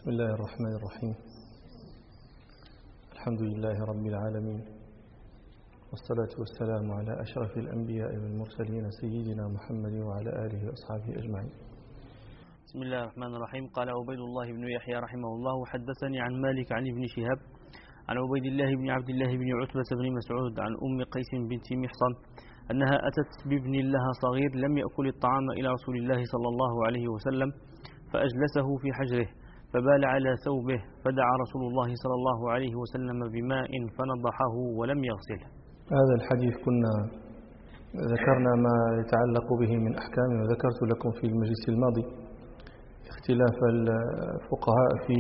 بسم الله الرحمن الرحيم. الحمد لله رب العالمين، والصلاة والسلام على أشرف الأنبياء والمرسلين سيدنا محمد وعلى آله وأصحابه أجمعين. بسم الله الرحمن الرحيم. قال عبيد الله بن يحيى رحمه الله: حدثني عن مالك عن ابن شهاب عن عبيد الله بن عبد الله بن عتبة بن مسعود عن أم قيس بنت محصن أنها أتت بابن لها صغير لم يأكل الطعام إلى رسول الله صلى الله عليه وسلم فأجلسه في حجره فبال على ثوبه فدعا رسول الله صلى الله عليه وسلم بماء فنضحه ولم يغسله. هذا الحديث كنا ذكرنا ما يتعلق به من أحكام، وذكرت لكم في المجلس الماضي اختلاف الفقهاء في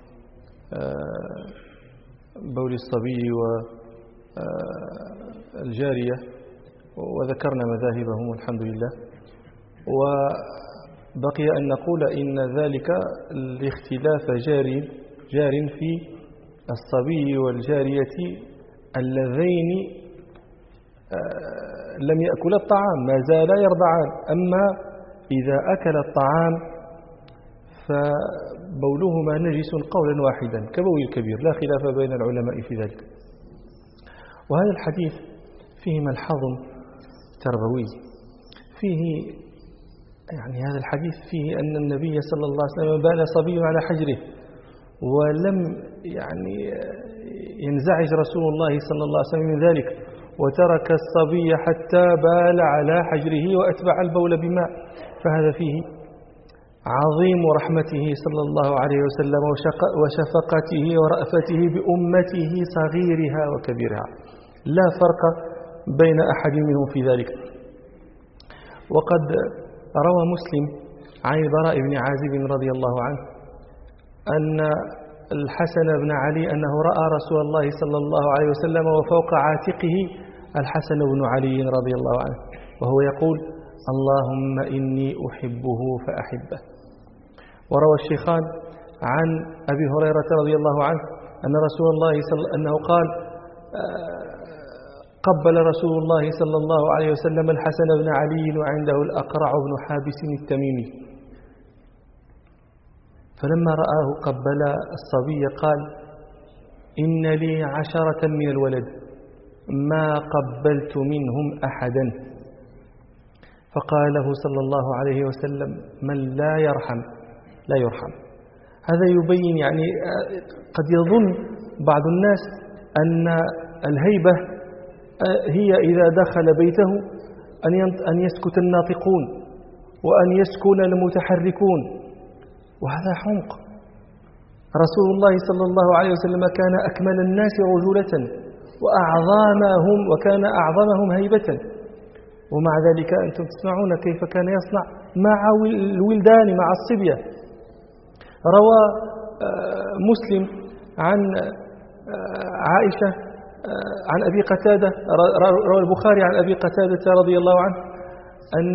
بول الصبي والجارية، وذكرنا مذاهبهم والحمد لله. وبقي أن نقول إن ذلك الاختلاف جار في الصبي والجارية اللذين لم يأكل الطعام، ما زالا يرضعان. أما إذا أكل الطعام فبولهما نجس قولا واحدا كبول الكبير، لا خلاف بين العلماء في ذلك. وهذا الحديث فيه ملحظ تربوي، فيه هذا الحديث فيه أن النبي صلى الله عليه وسلم بال صبي على حجره، ولم ينزعج رسول الله صلى الله عليه وسلم من ذلك، وترك الصبي حتى بال على حجره وأتبع البول بماء. فهذا فيه عظيم رحمته صلى الله عليه وسلم وشفقته ورأفته بأمته صغيرها وكبيرها، لا فرق بين أحد منهم في ذلك. وقد روى مسلم عن البراء بن عازب رضي الله عنه أن الحسن بن علي أنه رأى رسول الله صلى الله عليه وسلم وفوق عاتقه الحسن بن علي رضي الله عنه وهو يقول: اللهم إني أحبه فأحبه. وروى الشيخان عن أبي هريرة رضي الله عنه أن رسول الله أنه قال: قبل رسول الله صلى الله عليه وسلم الحسن بن علي وعنده الأقرع بن حابس التميمي، فلما رآه قبل الصبي قال: إن لي 10 من الولد ما قبلت منهم أحدا. فقال له صلى الله عليه وسلم: من لا يرحم لا يرحم. هذا يبين قد يظن بعض الناس أن الهيبة هي إذا دخل بيته أن يسكت الناطقون وأن يسكن المتحركون، وهذا حمق. رسول الله صلى الله عليه وسلم كان أكمل الناس رجولة وكان أعظمهم هيبة، ومع ذلك أنتم تسمعون كيف كان يصنع مع الولدان، مع الصبية. روى مسلم عن عائشة عن أبي قتادة، روى البخاري عن أبي قتادة رضي الله عنه أن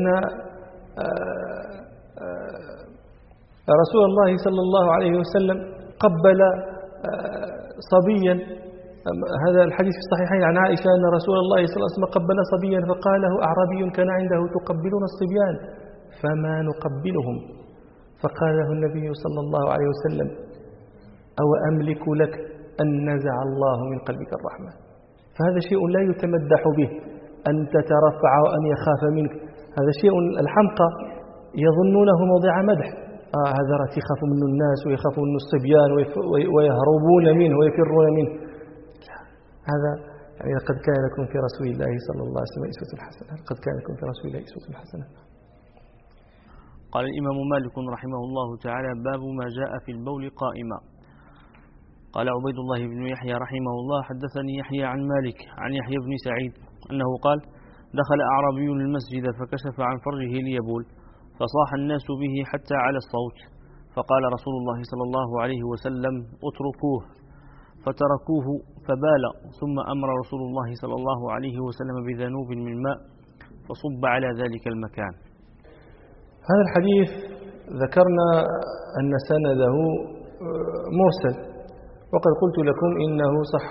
رسول الله صلى الله عليه وسلم قبل صبيا. هذا الحديث في الصحيحين عن عائشة أن رسول الله صلى الله عليه وسلم قبل صبيا فقال له أعرابي كان عنده: تقبلون الصبيان فما نقبلهم؟ فقال له النبي صلى الله عليه وسلم: أو أملك لك أن نزع الله من قلبك الرحمة. فهذا شيء لا يتمدح به، أن تترفع وأن يخاف منك. هذا شيء الحمقى يظنونه موضع مدح. هذا راه يخاف منه الناس ويخاف منه الصبيان ويهربون منه ويفرون منه. هذا قد كان لكم في رسول الله صلى الله عليه وسلم أسوة حسنة. قد كان لكم في رسول الله أسوة حسنة. قال الإمام مالك رحمه الله تعالى: باب ما جاء في البول قائما. قال عبيد الله بن يحيى رحمه الله: حدثني يحيى عن مالك عن يحيى بن سعيد أنه قال: دخل أعرابي المسجد فكشف عن فرجه ليبول، فصاح الناس به حتى على الصوت، فقال رسول الله صلى الله عليه وسلم: اتركوه، فتركوه فبال، ثم أمر رسول الله صلى الله عليه وسلم بذنوب من ماء فصب على ذلك المكان. هذا الحديث ذكرنا أن سنده مرسل، وقد قلت لكم إنه صح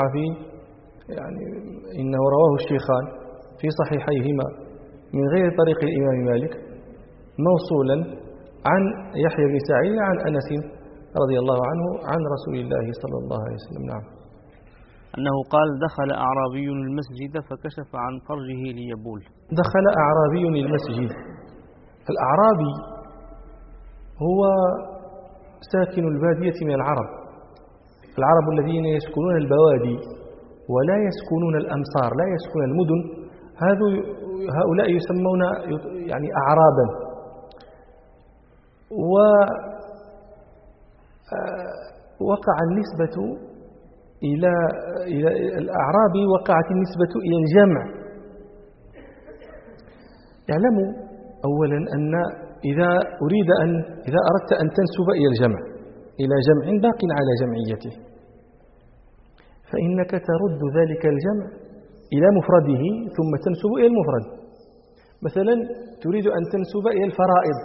إنه رواه الشيخان في صحيحيهما من غير طريق الإمام مالك موصولا عن يحيى بن سعيد عن أنس رضي الله عنه عن رسول الله صلى الله عليه وسلم. نعم. أنه قال دخل أعرابي المسجد فكشف عن فرجه ليبول. دخل أعرابي المسجد. الأعرابي هو ساكن البادية من العرب الذين يسكنون البوادي ولا يسكنون الأمصار، لا يسكنون المدن. هؤلاء يسمون يعني أعرابا. ووقع النسبة إلى الأعراب، وقعت النسبة إلى الجمع. اعلموا أولا أن إذا أردت أن تنسب إلى الجمع، إلى جمع باق على جمعيته، فإنك ترد ذلك الجمع إلى مفرده ثم تنسب إلى المفرد. مثلا تريد أن تنسب إلى الفرائض،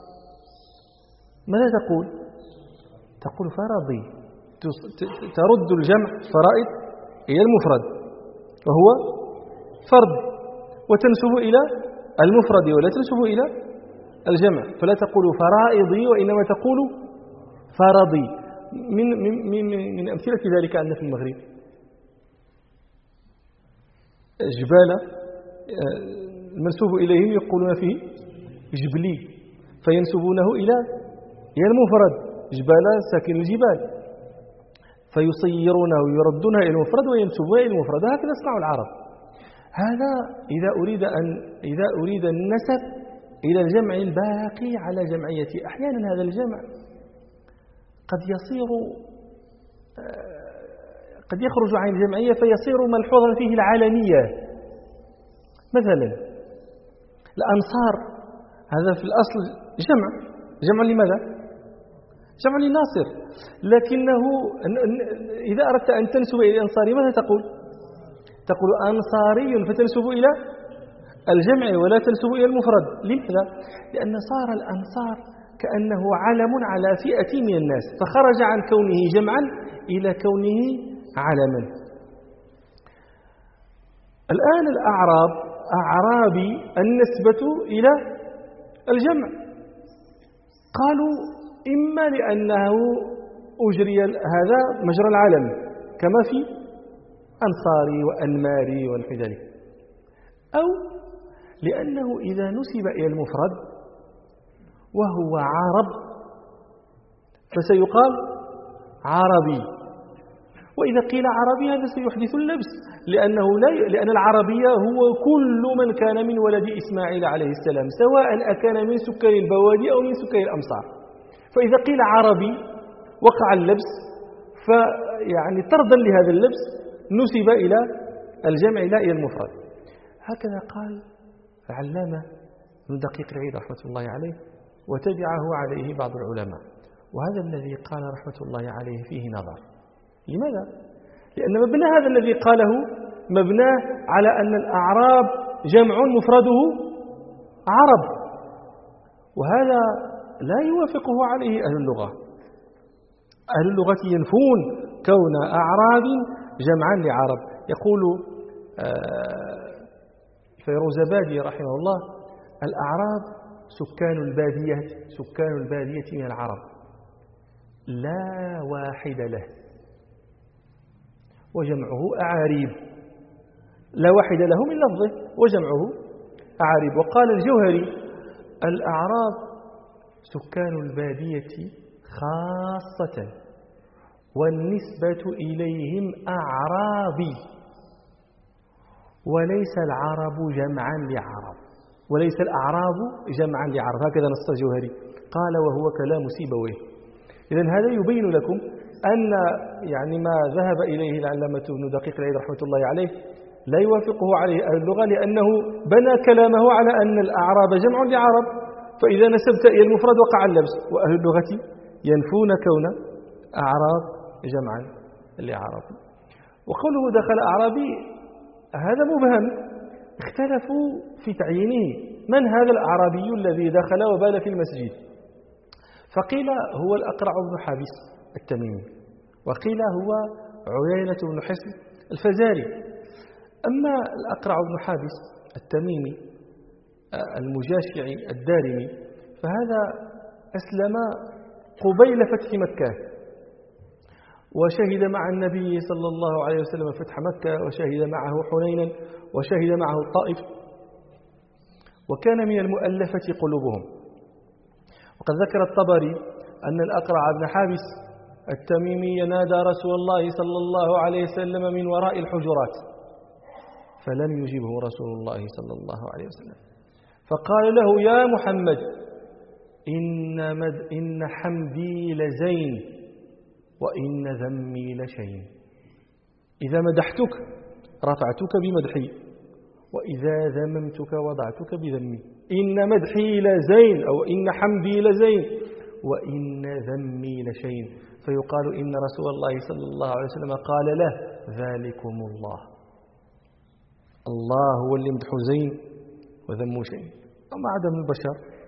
ماذا تقول؟ تقول فرضي. ترد الجمع فرائض إلى المفرد وهو فرض، وتنسب إلى المفرد ولا تنسب إلى الجمع، فلا تقول فرائضي وإنما تقول فرضي. من أمثلة ذلك عندنا في المغرب جبال المنسوب إليهم يقولون فيه جبلي، فينسبونه إلى المفرد، جبال ساكن الجبال، فيصيرونه ويردونه إلى المفرد وينسبونه إلى المفرد. هكذا يصنع العرب. هذا إذا أريد النسب إلى الجمع الباقي على جمعية. أحيانا هذا الجمع قد يخرج عن الجمعية فيصير ملحوظا فيه العالمية. مثلا الأنصار، هذا في الأصل جمع لماذا؟ جمع لناصر، لكنه إذا أردت أن تنسب إلى الأنصاري ماذا تقول؟ تقول أنصاري، فتنسب إلى الجمع ولا تنسب إلى المفرد. لماذا؟ لأن صار الأنصار كأنه علم على فئة من الناس، فخرج عن كونه جمعا إلى كونه علما. الآن أعرابي النسبة إلى الجمع، قالوا إما لأنه أجري هذا مجرى العالم كما في أنصاري وأنماري ونحو ذلك، أو لأنه إذا نسب إلى المفرد وهو عرب فسيقال عربي، وإذا قيل عربي هذا سيحدث اللبس، لأن العربية هو كل من كان من ولد إسماعيل عليه السلام، سواء أكان من سكان البوادي أو من سكان الأمصار. فإذا قيل عربي وقع اللبس، فيعني طردا لهذا اللبس نسب إلى الجمع لا إلى المفرد. هكذا قال العلامة ابن دقيق العيد رحمة الله عليه، وتبعه عليه بعض العلماء. وهذا الذي قال رحمة الله عليه فيه نظر. لماذا؟ لأن مبنى هذا الذي قاله مبناه على أن الأعراب جمع مفرده عرب، وهذا لا يوافقه عليه أهل اللغة. أهل اللغة ينفون كون أعراب جمعا لعرب. يقول فيروزبادي رحمه الله: الأعراب سكان البادية من العرب لا واحد له، وجمعه أعاريب. لا واحد له من لفظه وجمعه أعاريب. وقال الجوهري: الأعراب سكان البادية خاصة، والنسبة إليهم أعرابي، وليس العرب جمعا لعرب، وليس الأعراب جمعا لعرب. هكذا نص الجوهري قال، وهو كلام سيبويه. إذن هذا يبين لكم أن يعني ما ذهب إليه العلامة ابن دقيق العيد رحمة الله عليه لا يوافقه عليه أهل اللغة، لأنه بنى كلامه على أن الأعراب جمع لعرب، فإذا نسبت إلى المفرد وقع اللبس. وأهل اللغة ينفون كون أعراب جمعا لعرب. وقوله دخل أعرابي هذا مبهم، اختلفوا في تعيينه. من هذا الأعرابي الذي دخل وبال في المسجد؟ فقيل هو الأقرع بن حابس التميمي، وقيل هو عيينة بن حصن الفزاري. أما الأقرع بن حابس التميمي المجاشعي الدارمي فهذا أسلم قبيل فتح مكة، وشهد مع النبي صلى الله عليه وسلم فتح مكة، وشهد معه حنينا، وشهد معه الطائف، وكان من المؤلفة قلوبهم. وقد ذكر الطبري أن الأقرع بن حابس التميمي نادى رسول الله صلى الله عليه وسلم من وراء الحجرات، فلم يجبه رسول الله صلى الله عليه وسلم، فقال له: يا محمد، إن حمدي لزين وإن ذمي لشين. إذا مدحتك رفعتك بمدحي، وإذا ذممتك وضعتك بذمي. إن مدحي لزين أو إن حمدي لزين وإن ذمي لشين. فيقال إن رسول الله صلى الله عليه وسلم قال له: ذلكم الله. الله هو اللي مدحه زين وذمه شين، أما عدم البشر.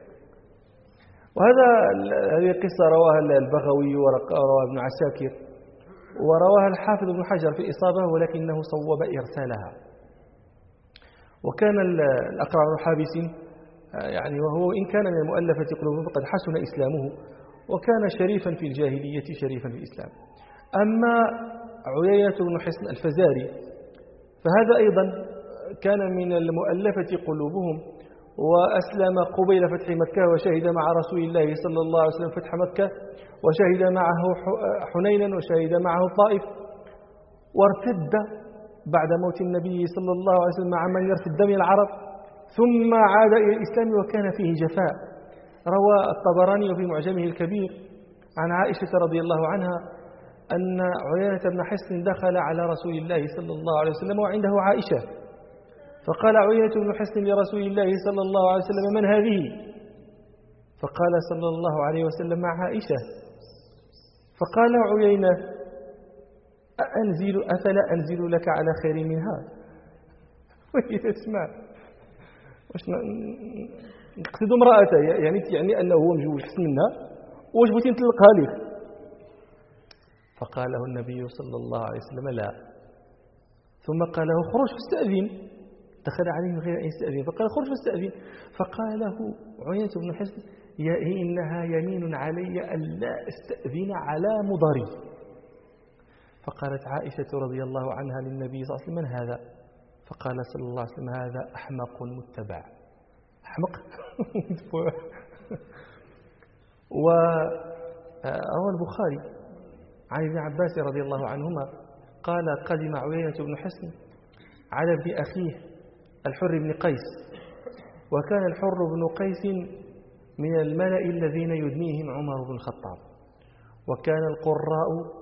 هذه قصة رواها البغوي ورواها ابن عساكر ورواها الحافظ ابن حجر في الإصابة، ولكنه صوب إرسالها. وكان الأقرع بن حابس يعني وهو إن كان من المؤلفة قلوبهم فقد حسن إسلامه، وكان شريفا في الجاهلية شريفا في الإسلام. أما عيينة بن حصن الفزاري فهذا أيضا كان من المؤلفة قلوبهم، وأسلم قبيل فتح مكة، وشهد مع رسول الله صلى الله عليه وسلم فتح مكة، وشهد معه حنينا، وشهد معه الطائف، وارتد بعد موت النبي صلى الله عليه وسلم مع من يرتد من العرب، ثم عاد إلى الإسلام وكان فيه جفاء. روى الطبراني في معجمه الكبير عن عائشة رضي الله عنها أن عيينة بن حصن دخل على رسول الله صلى الله عليه وسلم وعنده عائشة، فقال عيينة بن حصن لرسول الله صلى الله عليه وسلم: من هذه؟ فقال صلى الله عليه وسلم: مع عائشة. فقال عيينة: أفلا أنزل لك على خير منها؟ وهي تسمع نقصد امرأته، يعني أنه هو مجوج حسن منها، واش بغيتي نطلقها لك؟ فقال له النبي صلى الله عليه وسلم: لا. ثم قال له: خرج فاستأذن. دخل عليه من غير أن يستأذن، فقال: خرج فاستأذن. فقال له عيينة بن حصن: إنها يمين علي ألا أستأذن على مضري. فقالت عائشة رضي الله عنها للنبي صلى الله عليه وسلم: من هذا؟ فقال صلى الله عليه وسلم: هذا أحمق متبع. أحمق. وروى البخاري عن ابن عباس رضي الله عنهما قال: قدم عيينة بن حصن على ابن أخيه الحر بن قيس، وكان الحر بن قيس من الملأ الذين يدنيهم عمر بن الخطاب، وكان القراء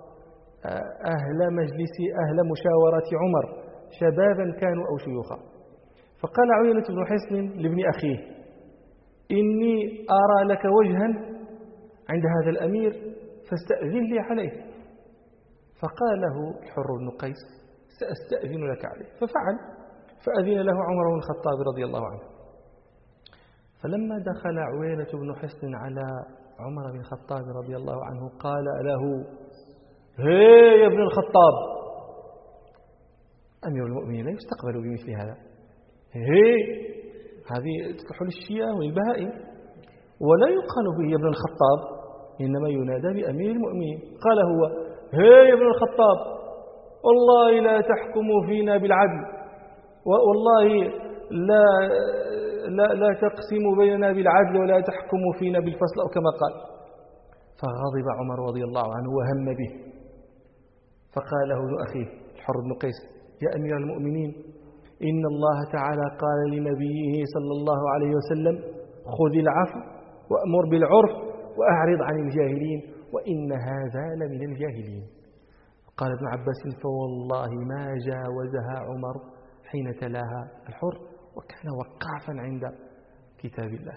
أهل مشاورة عمر شبابا كانوا أو شيوخا. فقال عيينة بن حصن لابن أخيه: إني أرى لك وجها عند هذا الأمير فاستأذن لي عليه. فقال له الحر بن قيس: سأستأذن لك عليه. ففعل، فأذن له عمر بن الخطاب رضي الله عنه. فلما دخل عيينة بن حصن على عمر بن الخطاب رضي الله عنه قال له: هي يا ابن الخطاب، أمير المؤمنين لا يستقبل بمثل هذا، هذه تصلح للشياه والبهائم، ولا يقال به يا ابن الخطاب، إنما ينادى بأمير المؤمنين. قال هو: هي يا ابن الخطاب، والله لا تحكم فينا بالعدل، والله لا تقسم بيننا بالعدل ولا تحكم فينا بالفصل، أو كما قال. فغضب عمر رضي الله عنه وهم به، فقال له ابن أخيه الحر بن قيس: يا أمير المؤمنين، إن الله تعالى قال لنبيه صلى الله عليه وسلم: خذ العفو وأمر بالعرف وأعرض عن الجاهلين، وإن هذا لمن الجاهلين. قال ابن عباس: فوالله ما جاوزها عمر حين تلاها الحر، وكان وقافا عند كتاب الله.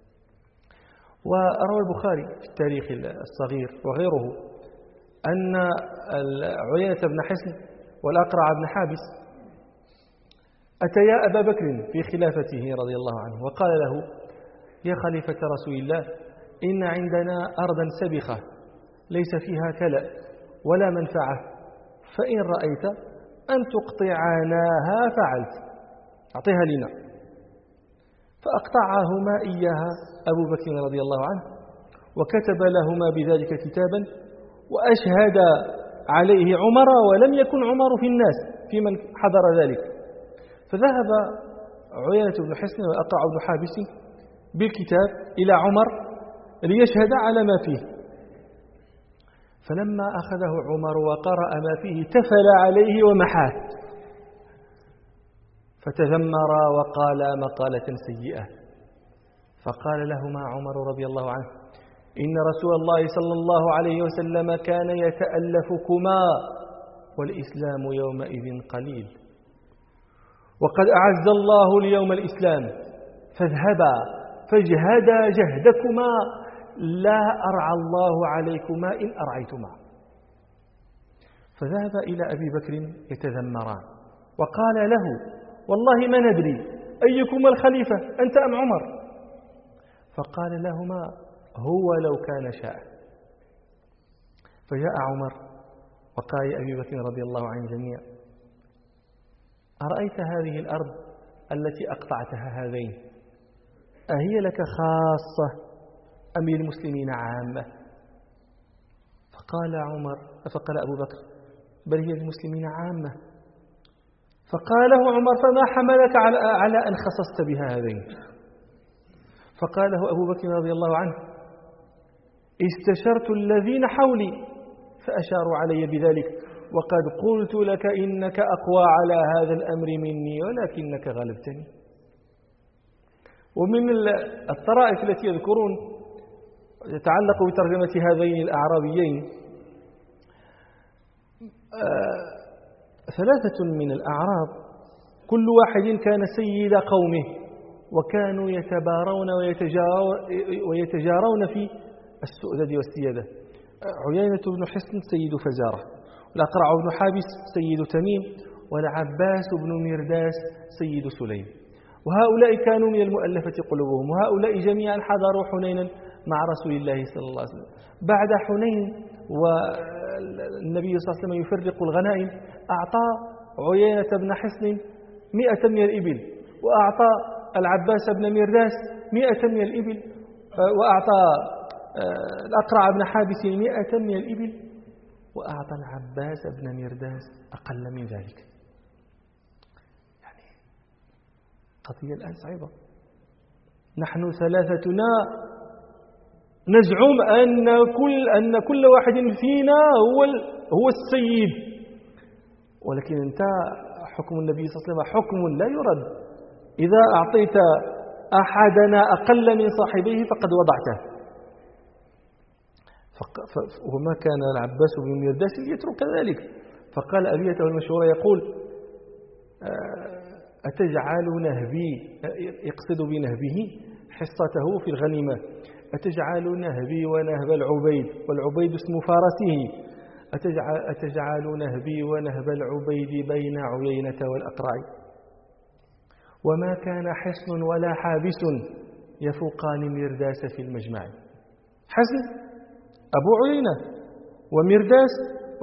وروى البخاري في التاريخ الصغير وغيره أن عيينة بن حصن والأقرع بن حابس أتيا أبا بكر في خلافته رضي الله عنه، وقال له: يا خليفة رسول الله، إن عندنا أرضا سبخة ليس فيها كلأ ولا منفعة، فإن رأيت أن تقطعناها فعلت، أعطيها لنا. فأقطعهما إياها أبو بكر رضي الله عنه، وكتب لهما بذلك كتابا، وأشهد عليه عمر ولم يكن عمر في الناس في من حضر ذلك. فذهب عيينة بن حصن والأقرع بن حابس بالكتاب إلى عمر ليشهد على ما فيه. فلما أخذه عمر وقرأ ما فيه تفل عليه ومحاه، فتذمر وقال مقالة سيئة. فقال لهما عمر رضي الله عنه: إن رسول الله صلى الله عليه وسلم كان يتألفكما والإسلام يومئذ قليل، وقد أعز الله اليوم الإسلام، فاذهبا فاجهدا جهدكما لا أرعى الله عليكما إن أرعيتما. فذهب إلى أبي بكر يتذمران، وقال له: والله ما ندري أيكما الخليفة أنت أم عمر؟ فقال لهما: هو لو كان شاء. فجاء عمر وقال أبي بكر رضي الله عن الجميع: أرأيت هذه الأرض التي أقطعتها هذين أهي لك خاصة أم للمسلمين عامة؟ فقال أبو بكر: بل هي للمسلمين عامة. فقال له عمر: فما حملك على أن خصصت بها هذين؟ فقال له أبو بكر رضي الله عنه: استشرت الذين حولي فأشاروا علي بذلك، وقد قلت لك إنك أقوى على هذا الأمر مني ولكنك غلبتني. ومن الطرائف التي يذكرون يتعلق بترجمة هذين الأعرابيين، ثلاثة من الأعراب كل واحد كان سيد قومه، وكانوا يتبارون ويتجارون في السؤدد والسيادة. عيينة بن حصن سيد فزارة، والأقرع بن حابس سيد تميم، والعباس بن مرداس سيد سليم. وهؤلاء كانوا من المؤلفة قلوبهم، وهؤلاء جميعا حضروا حنينا مع رسول الله صلى الله عليه وسلم. بعد حنين والنبي صلى الله عليه وسلم يفرق الغنائم، أعطى عيينة بن حصن 100 من الإبل، وأعطى العباس بن مرداس 100 من الإبل، وأعطى الأقرع بن حابس 100 من الإبل، وأعطى العباس بن مرداس أقل من ذلك. يعني قضية الآن صعبة. نحن ثلاثتنا نزعم أن كل واحد فينا هو السيد، ولكن انت حكم النبي صلى الله عليه وسلم حكم لا يرد. إذا أعطيت أحدنا أقل من صاحبيه فقد وضعته. وما كان العباس بن مرداس يترك ذلك، فقال أبيته المشهورة يقول: أتجعل نهبي، يقصد بنهبه حصته في الغنيمة، أتجعل نهبي ونهب العبيد، والعبيد اسم فارسه، أتجعل نهبي ونهب العبيد بين عيينة والأقرع، وما كان حصن ولا حابس يفوقان مرداس في المجمع. حصن أبو عيينة، ومرداس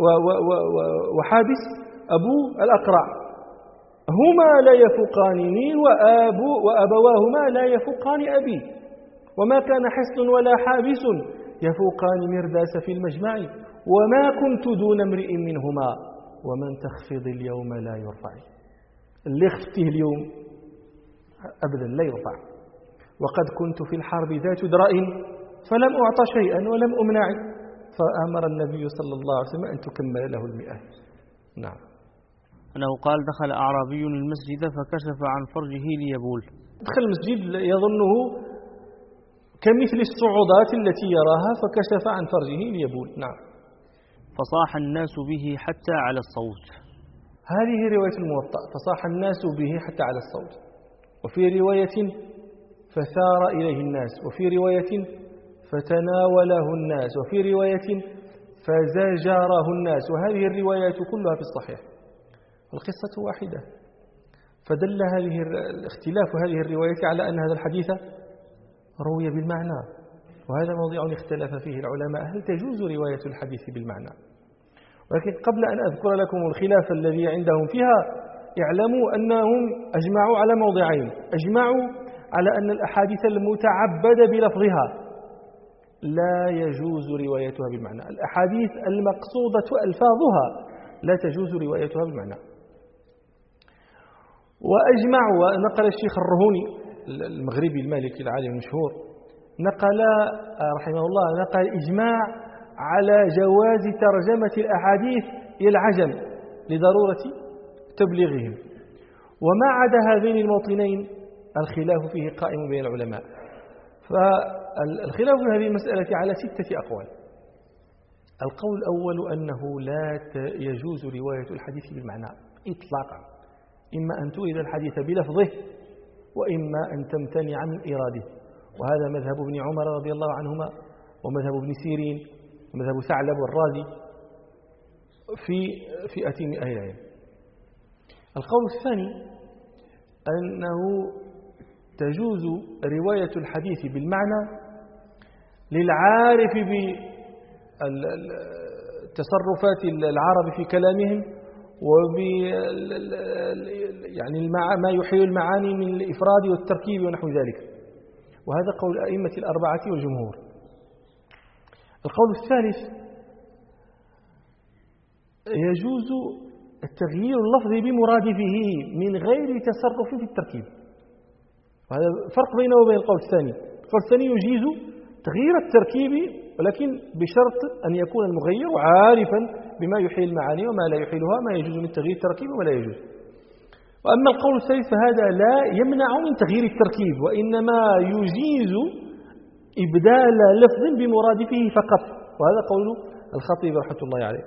وحابس أبو الأقرع، هما لا يفوقانني وأبواهما لا يفوقان أبي، وما كان حصن ولا حابس يفوقان مرداس في المجمع، وما كنت دون امرئ منهما، ومن تخفض اليوم لا يرفع. اللي خفته اليوم أبدا لا يرفع. وقد كنت في الحرب ذات درء فلم أعطى شيئا ولم أمنع، فأمر النبي صلى الله عليه وسلم أن تكمل له 100. نعم. أنه قال: دخل أعرابي المسجد فكشف عن فرجه ليبول. دخل المسجد يظنه كمثل الصعودات التي يراها، فكشف عن فرجه ليبول. نعم. فصاح الناس به حتى على الصوت. هذه رواية الموطأ: فصاح الناس به حتى على الصوت. وفي رواية فثار إليه الناس، وفي رواية فتناوله الناس، وفي رواية فزجره الناس. وهذه الروايات كلها في الصحيح، القصة واحدة. فدل اختلاف هذه الروايات على أن هذا الحديث روي بالمعنى، وهذا موضوع اختلف فيه العلماء: هل تجوز رواية الحديث بالمعنى؟ ولكن قبل أن أذكر لكم الخلاف الذي عندهم فيها، اعلموا أنهم أجمعوا على موضعين. أجمعوا على أن الأحاديث المتعبد بلفظها لا يجوز روايتها بالمعنى. الأحاديث المقصودة ألفاظها لا تجوز روايتها بالمعنى. وأجمع، ونقل الشيخ الرهوني المغربي المالكي العالم المشهور نقل رحمه الله نقل إجماع على جواز ترجمة الأحاديث إلى العجم لضرورة تبليغهم. وما عدا هذين الموطنين الخلاف فيه قائم بين العلماء. فالخلاف في هذه المسألة على 6 أقوال. القول الأول أنه لا يجوز رواية الحديث بالمعنى إطلاقا، إما أن تؤيد الحديث بلفظه وإما أن تمتنع من إراده. وهذا مذهب ابن عمر رضي الله عنهما ومذهب ابن سيرين ومذهب ثعلب والرازي في فئة من أهل العلم. القول الثاني أنه تجوز رواية الحديث بالمعنى للعارف بتصرفات العرب في كلامهم يعني ما يحيل المعاني من الإفراد والتركيب ونحو ذلك. وهذا قول الأئمة الأربعة والجمهور. القول الثالث يجوز التغيير اللفظي بمرادفه من غير تصرف في التركيب. وهذا الفرق بينه وبين القول الثاني. القول الثاني يجيز تغيير التركيب ولكن بشرط أن يكون المغير عارفا بما يحيل المعاني وما لا يحيلها، ما يجوز من تغيير التركيب وما لا يجوز. وأما القول الثالث فهذا لا يمنع من تغيير التركيب، وإنما يجيز إبدال لفظ بمرادفه فقط. وهذا قول الخطيب رحمة الله عليه.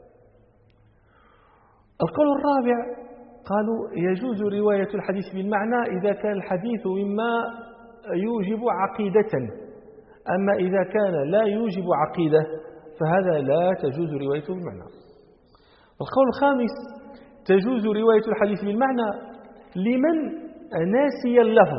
القول الرابع قالوا يجوز رواية الحديث بالمعنى إذا كان الحديث مما يوجب عقيدة، أما إذا كان لا يوجب عقيدة فهذا لا تجوز روايته بالمعنى. القول الخامس تجوز رواية الحديث بالمعنى لمن ناسي اللفظ.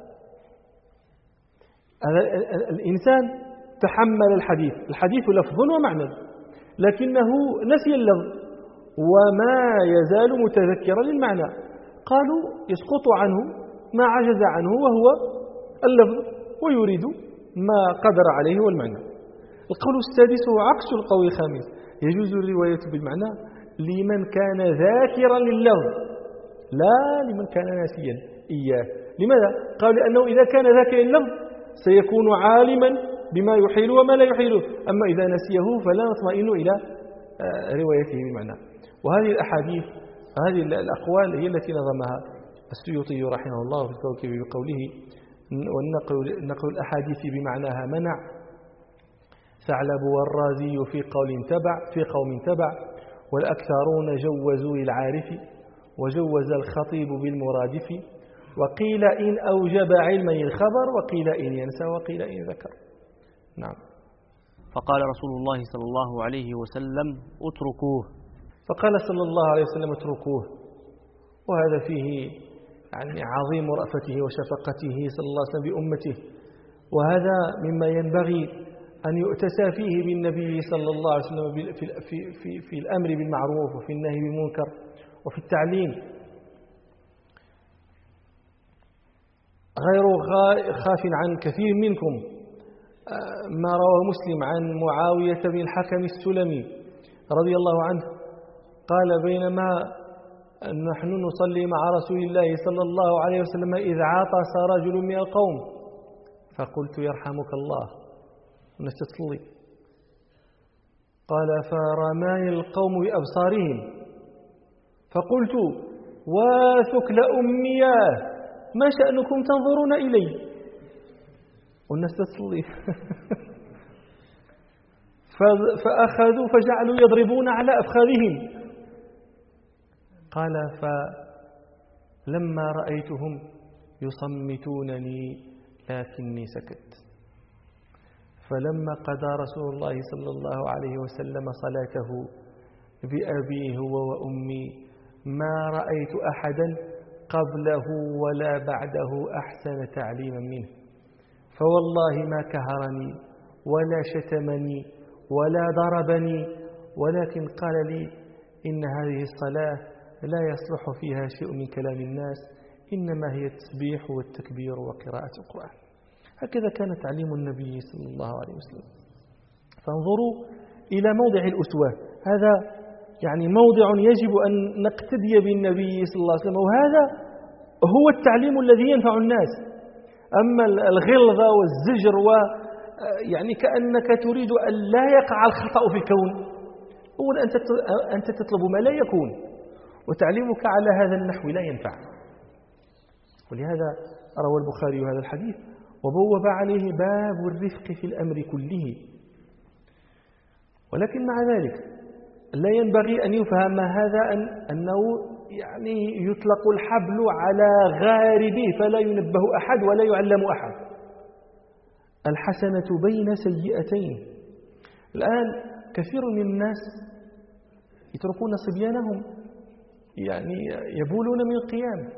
الإنسان تحمل الحديث لفظ ومعنى لكنه نسي اللفظ وما يزال متذكرا للمعنى، قالوا يسقط عنه ما عجز عنه وهو اللفظ ويريد ما قدر عليه والمعنى. القول السادس هو عكس القول الخامس، يجوز الرواية بالمعنى لمن كان ذاكرا لللفظ لا لمن كان ناسيا إياه. لماذا؟ قال لأنه إذا كان ذاكرا لللفظ سيكون عالما بما يحيله وما لا يحيله، أما إذا نسيه فلا نطمئن إلى روايته بالمعنى. وهذه الأحاديث هذه الأقوال هي التي نظمها السيوطي رحمه الله في الكوكب بقوله والنقل الأحاديث بمعناها منع ثعلب والرازي في قوم تبع والأكثرون جوزوا للعارف وجوز الخطيب بالمرادف وقيل إن أوجب علما الخبر وقيل إن ينسى وقيل إن ذكر. نعم. فقال رسول الله صلى الله عليه وسلم اتركوه. فقال صلى الله عليه وسلم اتركوه، وهذا فيه يعني عظيم رأفته وشفقته صلى الله عليه وسلم بأمته، وهذا مما ينبغي أن يؤتسى فيه بالنبي صلى الله عليه وسلم في الأمر بالمعروف وفي النهي بالمنكر وفي التعليم. غير خاف عن كثير منكم ما رواه مسلم عن معاوية بن الحكم السلمي رضي الله عنه قال بينما نحن نصلي مع رسول الله صلى الله عليه وسلم إذ عطس رجل من القوم فقلت يرحمك الله ونستصلي، قال فرماني القوم بأبصارهم فقلت واثكل أمياه ما شأنكم تنظرون إلي ونستصلي فأخذوا فجعلوا يضربون على أفخاذهم. قال فلما رأيتهم يصمتونني لكني سكت، فلما قضى رسول الله صلى الله عليه وسلم صلاته بأبي هو وأمي ما رأيت أحدا قبله ولا بعده أحسن تعليما منه، فوالله ما كهرني ولا شتمني ولا ضربني ولكن قال لي إن هذه الصلاة لا يصلح فيها شيء من كلام الناس، إنما هي التسبيح والتكبير وقراءة القرآن. هكذا كان تعليم النبي صلى الله عليه وسلم. فانظروا إلى موضع الأسوة، هذا يعني موضع يجب أن نقتدي بالنبي صلى الله عليه وسلم، وهذا هو التعليم الذي ينفع الناس. أما الغلظة والزجر يعني كأنك تريد أن لا يقع الخطأ في الكون، أولا أنت تطلب ما لا يكون، وتعليمك على هذا النحو لا ينفع. ولهذا روى البخاري هذا الحديث وبوب عليه باب الرفق في الأمر كله. ولكن مع ذلك لا ينبغي أن يفهم هذا أنه يعني يطلق الحبل على غاربه فلا ينبه أحد ولا يعلم أحد. الحسنة بين سيئتين. الآن كثير من الناس يتركون صبيانهم يعني يبولون من القيام،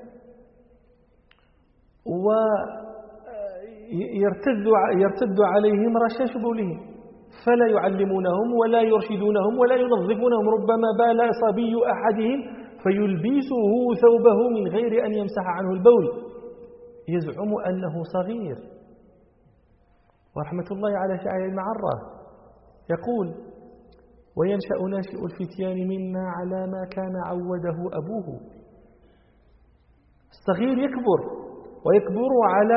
ويرتد عليهم رشاش بولهم، فلا يعلمونهم ولا يرشدونهم ولا ينظفونهم. ربما بال صبي أحدهم فيلبسه ثوبه من غير أن يمسح عنه البول، يزعم أنه صغير. ورحمة الله على شاعر المعرة يقول: وينشأ ناشئ الفتيان منا على ما كان عوده أبوه. الصغير يكبر ويكبر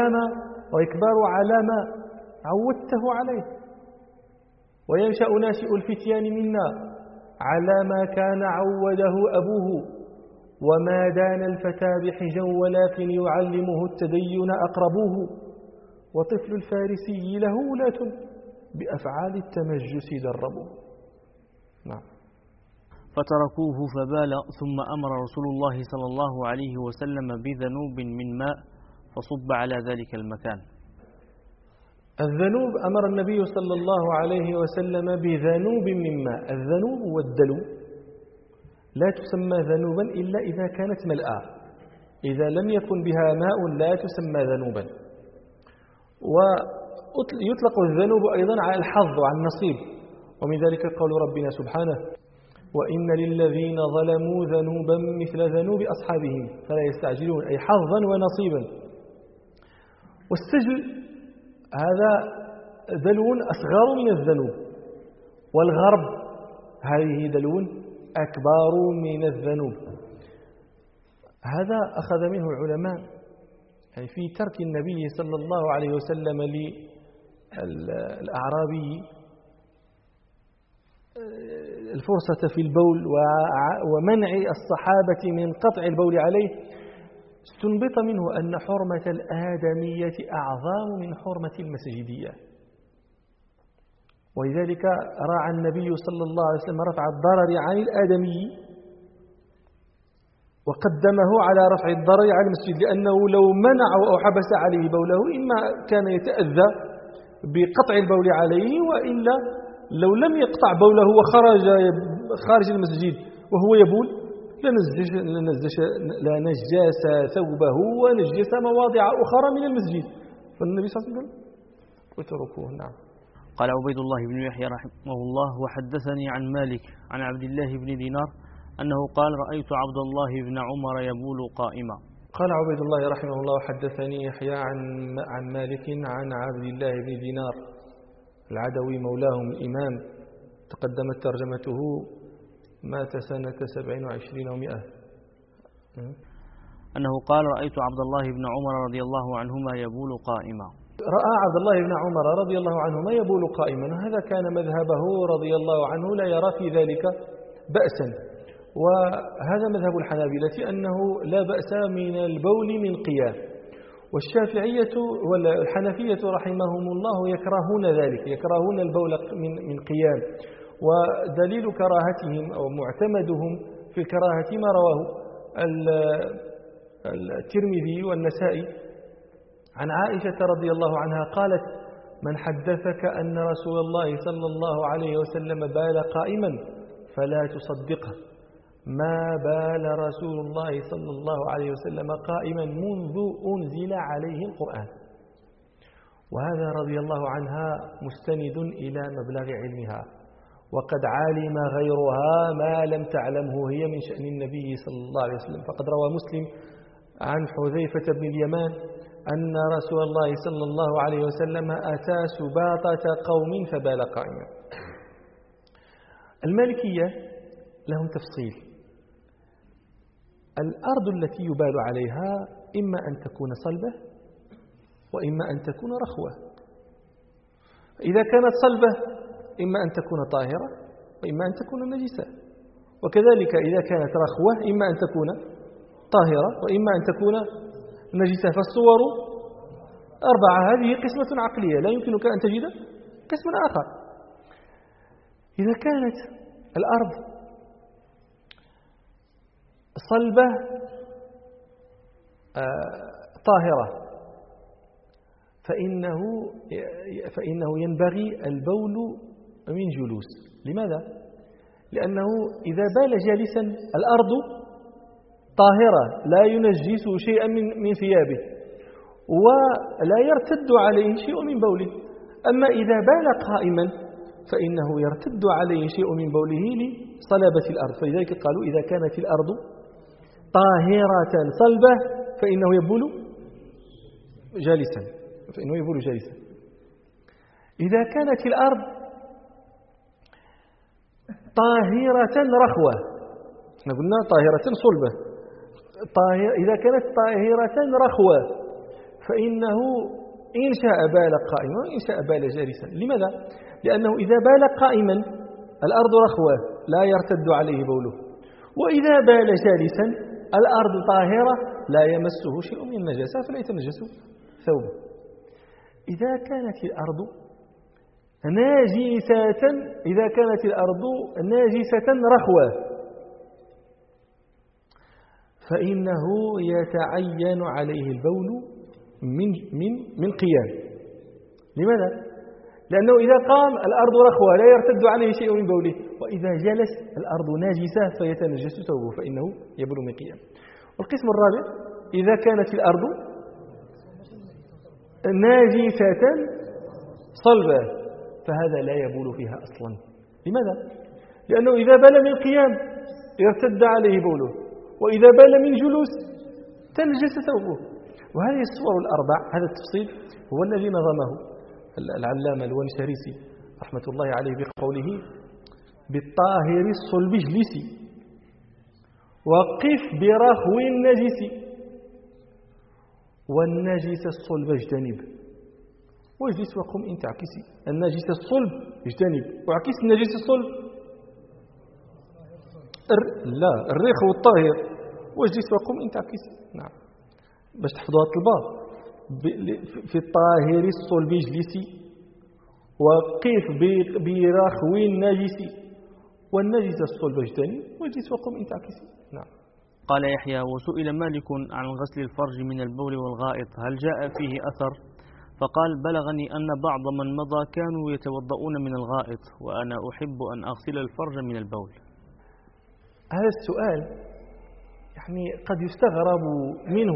على ما عودته عليه. وينشأ ناشئ الفتيان منا على ما كان عوده أبوه، وما دان الفتى بحجا ولكن يعلمه التدين أقربوه. وطفل الفارسي له ولاة بأفعال التمجس دربوه. نعم. فتركوه فبال، ثم أمر رسول الله صلى الله عليه وسلم بذنوب من ماء فصب على ذلك المكان. الذنوب، أمر النبي صلى الله عليه وسلم بذنوب من ماء. الذنوب والدلو لا تسمى ذنوبا إلا إذا كانت ملأى، إذا لم يكن بها ماء لا تسمى ذنوبا. ويطلق الذنوب أيضا على الحظ وعلى النصيب، ومن ذلك قول ربنا سبحانه: وإن للذين ظلموا ذنوبا مثل ذنوب أصحابهم فلا يستعجلون، أي حظا ونصيبا. والسجل هذا دلو أصغر من الذنوب، والغرب هذه دلو أكبر من الذنوب. هذا أخذ منه العلماء يعني في ترك النبي صلى الله عليه وسلم للأعرابي الفرصة في البول ومنع الصحابة من قطع البول عليه، استنبط منه أن حرمة الآدمية أعظم من حرمة المسجدية. ولذلك راعى النبي صلى الله عليه وسلم رفع الضرر عن الآدمي وقدمه على رفع الضرر عن المسجد، لأنه لو منع أو حبس عليه بوله إما كان يتأذى بقطع البول عليه، وإلا لو لم يقطع بوله وخرج خارج المسجد وهو يبول لنجس ثوبه ونجس مواضع أخرى من المسجد. فالنبي صلى الله عليه وسلم اتركوه. نعم. قال عبيد الله بن يحيى رحمه الله: وحدثني عن مالك عن عبد الله بن دينار أنه قال: رأيت عبد الله بن عمر يبول قائما. قال عبيد الله رحمه الله: حدثني يحيى عن مالك عن عبد الله بن دينار العدوي مولاهم الإمام، تقدمت ترجمته، مات سنة 27 و100. أنه قال: رأيت عبد الله بن عمر رضي الله عنهما يبول قائما. رأى عبد الله بن عمر رضي الله عنهما يبول قائما، هذا كان مذهبه رضي الله عنه، لا يرى في ذلك بأسا. وهذا مذهب الحنابلة أنه لا بأس من البول من قيام، والشافعية والحنفية رحمهم الله يكرهون ذلك، يكرهون البول من قيام. ودليل كراهتهم أو معتمدهم في الكراهة ما رواه الترمذي والنسائي عن عائشة رضي الله عنها قالت: من حدثك أن رسول الله صلى الله عليه وسلم بال قائما فلا تصدقه، ما بال رسول الله صلى الله عليه وسلم قائما منذ أنزل عليه القرآن. وهذا رضي الله عنها مستند إلى مبلغ علمها، وقد علم غيرها ما لم تعلمه هي من شأن النبي صلى الله عليه وسلم. فقد روى مسلم عن حذيفة بن اليمان أن رسول الله صلى الله عليه وسلم أتى سباطة قوم فبال قائما. المالكية لهم تفصيل. الأرض التي يبال عليها إما أن تكون صلبة وإما أن تكون رخوة. إذا كانت صلبة إما أن تكون طاهرة وإما أن تكون نجسة، وكذلك إذا كانت رخوة إما أن تكون طاهرة وإما أن تكون نجسة. فالصور أربعة. هذه قسمة عقلية، لا يمكنك أن تجد قسم آخر. إذا كانت الأرض صلبة طاهرة فإنه ينبغي البول من جلوس. لماذا؟ لأنه إذا بال جالسا الأرض طاهرة لا ينجس شيئا من ثيابه ولا يرتد عليه شيء من بوله. أما إذا بال قائما فإنه يرتد عليه شيء من بوله لصلابة الأرض. فلذلك قالوا إذا كانت الأرض طاهرة صلبة فإنه يبول جالسا. إذا كانت الأرض طاهرة رخوة، احنا قلنا طاهرة صلبة، إذا كانت طاهرة رخوة فإنه إن شاء بال قائما وإن شاء بال جالسا. لماذا؟ لأنه إذا بال قائما الأرض رخوة لا يرتد عليه بوله، وإذا بال جالسا الأرض طاهرة لا يمسه شيء من النجاسة فلا يتنجس ثوبه. إذا كانت الأرض ناجسة رخوة فإنه يتعين عليه البول من قيام. لماذا؟ لأنه إذا قام الأرض رخوة لا يرتد عليه شيء من بوله، وإذا جلس الأرض ناجسة فيتنجس ثوبه فإنه يبول من قيام. والقسم الرابع إذا كانت الأرض ناجسة صلبة فهذا لا يبول فيها أصلا. لماذا؟ لأنه إذا بال من قيام يرتد عليه بوله، وإذا بال من جلوس تنجس ثوبه. وهذه الصور الأربع، هذا التفصيل هو الذي نظمه العلامة الونشريسي رحمة الله عليه بقوله: بالطاهر الصلب اجلسي وقف برخو النجس والنجس الصلب اجتنب واجلس وقم إن تعكسي. النجس الصلب اجتنب وعكس النجس الصلب لا الريخ والطاهر واجلس وقم إن تعكسي. نعم، باش تحفظوا هذا الباب. في الطاهر الصلب اجلسي وقف برخو النجس والنجس الصلب اجتنب واجلس وقم إن تعكسي. نعم. قال يحيى: وسئل مالك عن غسل الفرج من البول والغائط هل جاء فيه أثر؟ فقال: بلغني أن بعض من مضى كانوا يتوضؤون من الغائط وأنا أحب أن أغسل الفرج من البول. هذا السؤال يعني قد يستغرب منه.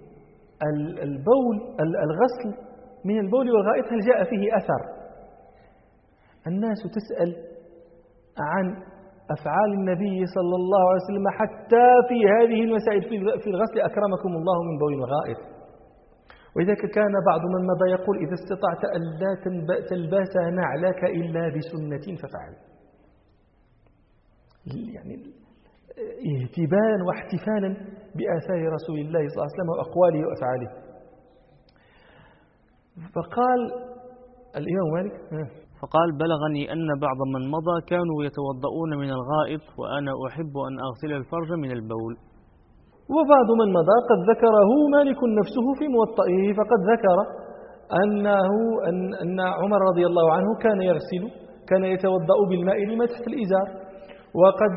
الغسل من البول والغائط هل جاء فيه أثر؟ الناس تسأل عن أفعال النبي صلى الله عليه وسلم حتى في هذه المسائل في الغسل أكرمكم الله من بول وغائط. وإذا كان بعض من مضى يقول: إذا استطعت أن لا تلبس نعلك إلا بسنة ففعل. يعني اهتبالا واحتفالا بآثار رسول الله صلى الله عليه وسلم وأقواله وأفعاله. فقال الإمام مالك: فقال: بلغني أن بعض من مضى كانوا يتوضؤون من الغائط وأنا أحب أن أغسل الفرج من البول. وبعض من مضى قد ذكره مالك نفسه في موطئه، فقد ذكر أن عمر رضي الله عنه كان يتوضأ بالماء لما تحت الإزار. وقد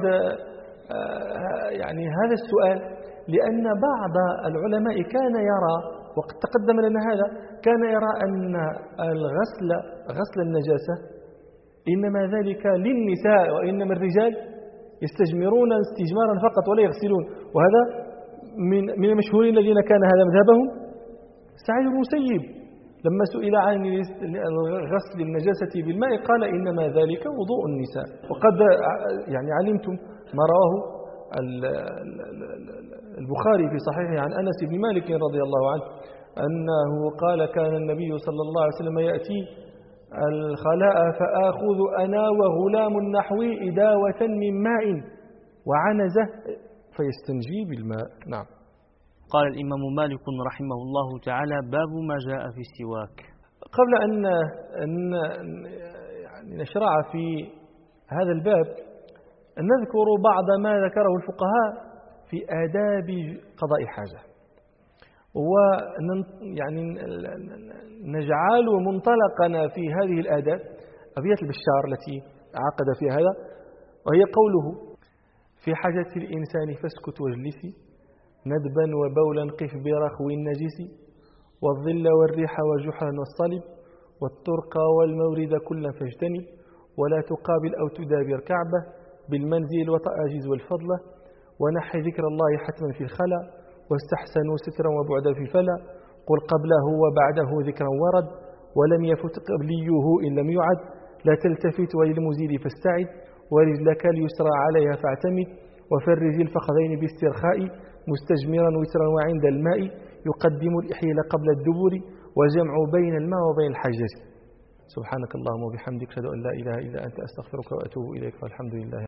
يعني هذا السؤال لأن بعض العلماء كان يرى، وقد تقدم لنا هذا، كان يرى أن غسل النجاسة إنما ذلك للنساء، وإنما الرجال يستجمرون استجمارا فقط ولا يغسلون. وهذا من المشهورين الذين كان هذا مذهبهم سعيد بن المسيب لما سئل عن غسل النجاسة بالماء قال: إنما ذلك وضوء النساء. وقد يعني علمتم ما رواه البخاري في صحيحه عن أنس بن مالك رضي الله عنه أنه قال كان النبي صلى الله عليه وسلم يأتي الخلاء فآخذ أنا وغلام نحوي إداوة من ماء وعنزة فيستنجي بالماء. نعم. قال الإمام مالك رحمه الله تعالى باب ما جاء في السواك. قبل أن يعني نشرع في هذا الباب نذكر بعض ما ذكره الفقهاء في آداب قضاء حاجة، ويعني نجعل منطلقنا في هذه الآداب أبيات البشار التي عقد في هذا، وهي قوله في حاجة الإنسان فاسكت واجلسي ندبا وبولا قف برخو النجس والظل والريح وجحرا والصلب والطرق والمورد كلا فاجتنب ولا تقابل أو تدابر كعبة بالمنزل وتأجز والفضلة ونحي ذكر الله حتما في الخلا واستحسنوا سترا وبعدا في الفلا قل قبله وبعده ذكرا ورد ولم يفت قبليه إن لم يعد لا تلتفت وللمزيد فاستعد ورجلك اليسرى عليها فاعتمد وفرج الفخذين باسترخاء مستجمرا وترا وعند الماء يقدم الإحيل قبل الدبر وجمع بين الماء وبين الحجر. سبحانك اللهم وبحمدك أشهد أن لا إله إلا أنت أستغفرك وأتوب إليك والحمد لله.